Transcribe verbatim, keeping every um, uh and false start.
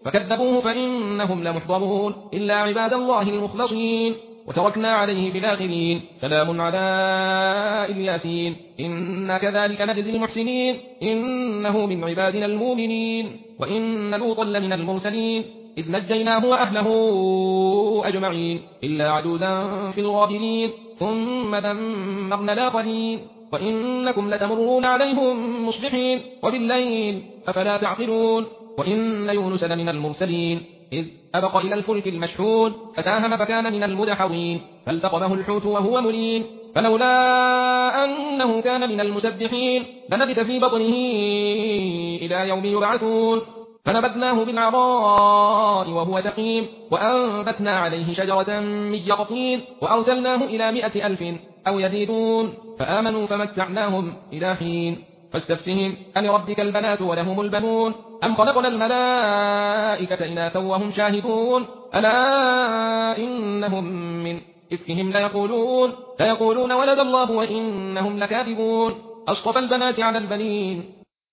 فكذبوه فإنهم لمحضرون إلا عباد الله المخلصين. وتركنا عليه في الآخرين سلام على الياسين إنا كذلك نجزي المحسنين إنه من عبادنا المؤمنين. وإن لوطا لمن المرسلين إذ نجيناه وأهله أجمعين إلا عجوزا في الغابرين ثم دمرنا الآخرين. وإنكم لتمرون عليهم مصبحين وبالليل أفلا تعقلون. وإن يونس لمن المرسلين إذ أبق إلى الفلك المشحون فساهم فكان من المدحضين فالتقمه الحوت وهو مليم فلولا أنه كان من المسبحين للبث في بطنه إلى يوم يبعثون. فنبذناه بالعراء وهو سقيم وأنبتنا عليه شجرة من يقطين وأرسلناه إلى مائة ألف أو يزيدون فآمنوا فمتعناهم إلى حين. فاستفتهم ألربك البنات ولهم البنون أم خلقنا الملائكة إناثا وهم شاهدون ألا إنهم من إفكهم ليقولون ليقولون ولد الله وإنهم لكاذبون أصطفى البنات على البنين